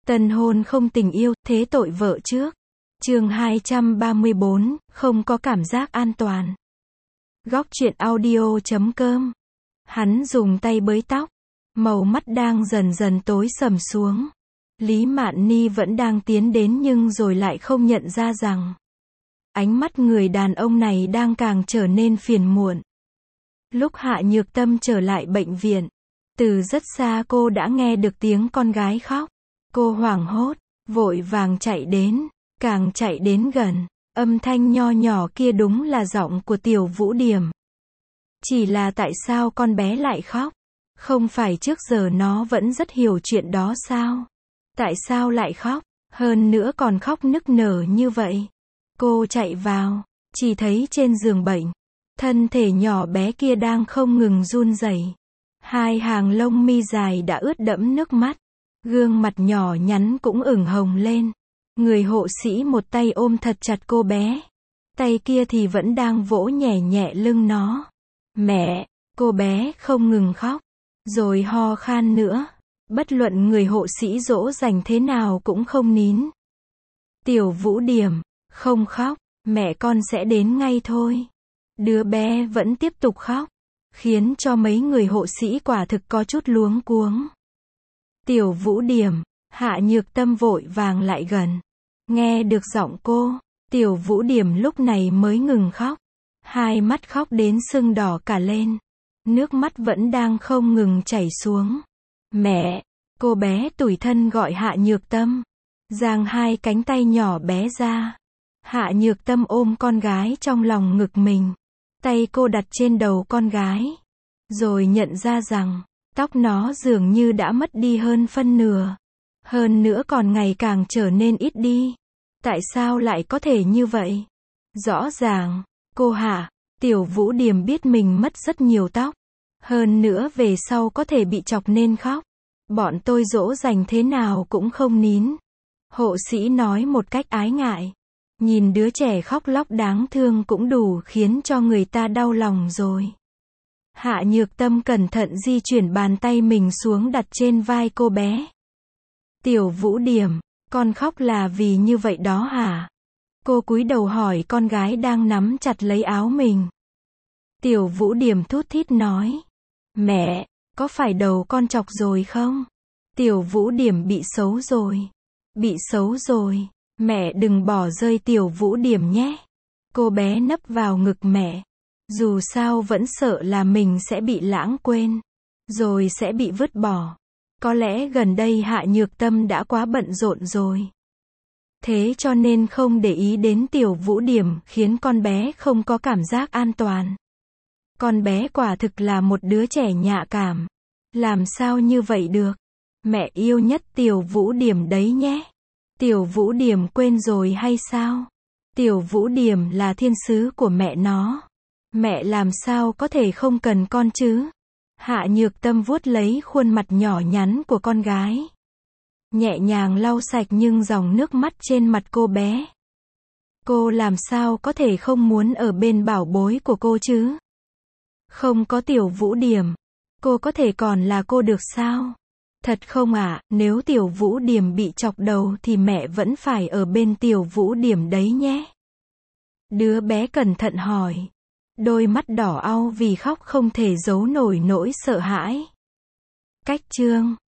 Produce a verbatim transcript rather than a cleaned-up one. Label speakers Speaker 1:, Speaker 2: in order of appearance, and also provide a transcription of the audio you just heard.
Speaker 1: Tân hôn không tình yêu, thế tội vợ trước. Chương hai trăm ba mươi bốn, không có cảm giác an toàn. Góc truyện audio chấm com. Hắn dùng tay bới tóc. Màu mắt đang dần dần tối sầm xuống. Lý Mạn Ni vẫn đang tiến đến nhưng rồi lại không nhận ra rằng ánh mắt người đàn ông này đang càng trở nên phiền muộn. Lúc Hạ Nhược Tâm trở lại bệnh viện, từ rất xa cô đã nghe được tiếng con gái khóc. Cô hoảng hốt, vội vàng chạy đến, càng chạy đến gần, âm thanh nho nhỏ kia đúng là giọng của Tiểu Vũ Điểm. Chỉ là tại sao con bé lại khóc? Không phải trước giờ nó vẫn rất hiểu chuyện đó sao? Tại sao lại khóc? Hơn nữa còn khóc nức nở như vậy. Cô chạy vào, chỉ thấy trên giường bệnh, thân thể nhỏ bé kia đang không ngừng run rẩy. Hai hàng lông mi dài đã ướt đẫm nước mắt. Gương mặt nhỏ nhắn cũng ửng hồng lên. Người hộ sĩ một tay ôm thật chặt cô bé. Tay kia thì vẫn đang vỗ nhẹ nhẹ lưng nó. Mẹ, cô bé không ngừng khóc. Rồi ho khan nữa. Bất luận người hộ sĩ dỗ dành thế nào cũng không nín. Tiểu Vũ Điểm, không khóc, mẹ con sẽ đến ngay thôi. Đứa bé vẫn tiếp tục khóc. Khiến cho mấy người hộ sĩ quả thực có chút luống cuống. Tiểu Vũ Điểm, Hạ Nhược Tâm vội vàng lại gần. Nghe được giọng cô, Tiểu Vũ Điểm lúc này mới ngừng khóc. Hai mắt khóc đến sưng đỏ cả lên. Nước mắt vẫn đang không ngừng chảy xuống. Mẹ, cô bé tủi thân gọi Hạ Nhược Tâm. Giang hai cánh tay nhỏ bé ra. Hạ Nhược Tâm ôm con gái trong lòng ngực mình. Tay cô đặt trên đầu con gái. Rồi nhận ra rằng, tóc nó dường như đã mất đi hơn phân nửa. Hơn nữa còn ngày càng trở nên ít đi. Tại sao lại có thể như vậy? Rõ ràng, cô Hạ, Tiểu Vũ Điểm biết mình mất rất nhiều tóc. Hơn nữa về sau có thể bị chọc nên khóc. Bọn tôi dỗ dành thế nào cũng không nín. Hộ sĩ nói một cách ái ngại. Nhìn đứa trẻ khóc lóc đáng thương cũng đủ khiến cho người ta đau lòng rồi. Hạ Nhược Tâm cẩn thận di chuyển bàn tay mình xuống đặt trên vai cô bé. Tiểu Vũ Điểm, con khóc là vì như vậy đó hả? Cô cúi đầu hỏi con gái đang nắm chặt lấy áo mình. Tiểu Vũ Điểm thút thít nói. Mẹ, có phải đầu con chọc rồi không? Tiểu Vũ Điểm bị xấu rồi. Bị xấu rồi. Mẹ đừng bỏ rơi Tiểu Vũ Điểm nhé. Cô bé nấp vào ngực mẹ. Dù sao vẫn sợ là mình sẽ bị lãng quên. Rồi sẽ bị vứt bỏ. Có lẽ gần đây Hạ Nhược Tâm đã quá bận rộn rồi. Thế cho nên không để ý đến Tiểu Vũ Điểm khiến con bé không có cảm giác an toàn. Con bé quả thực là một đứa trẻ nhạy cảm. Làm sao như vậy được? Mẹ yêu nhất Tiểu Vũ Điểm đấy nhé. Tiểu Vũ Điểm quên rồi hay sao? Tiểu Vũ Điểm là thiên sứ của mẹ nó. Mẹ làm sao có thể không cần con chứ? Hạ Nhược Tâm vuốt lấy khuôn mặt nhỏ nhắn của con gái. Nhẹ nhàng lau sạch nhưng dòng nước mắt trên mặt cô bé. Cô làm sao có thể không muốn ở bên bảo bối của cô chứ? Không có Tiểu Vũ Điểm, cô có thể còn là cô được sao? Thật không ạ, à, nếu Tiểu Vũ Điểm bị chọc đầu thì mẹ vẫn phải ở bên Tiểu Vũ Điểm đấy nhé. Đứa bé cẩn thận hỏi. Đôi mắt đỏ au vì khóc không thể giấu nổi nỗi sợ hãi. Cách chương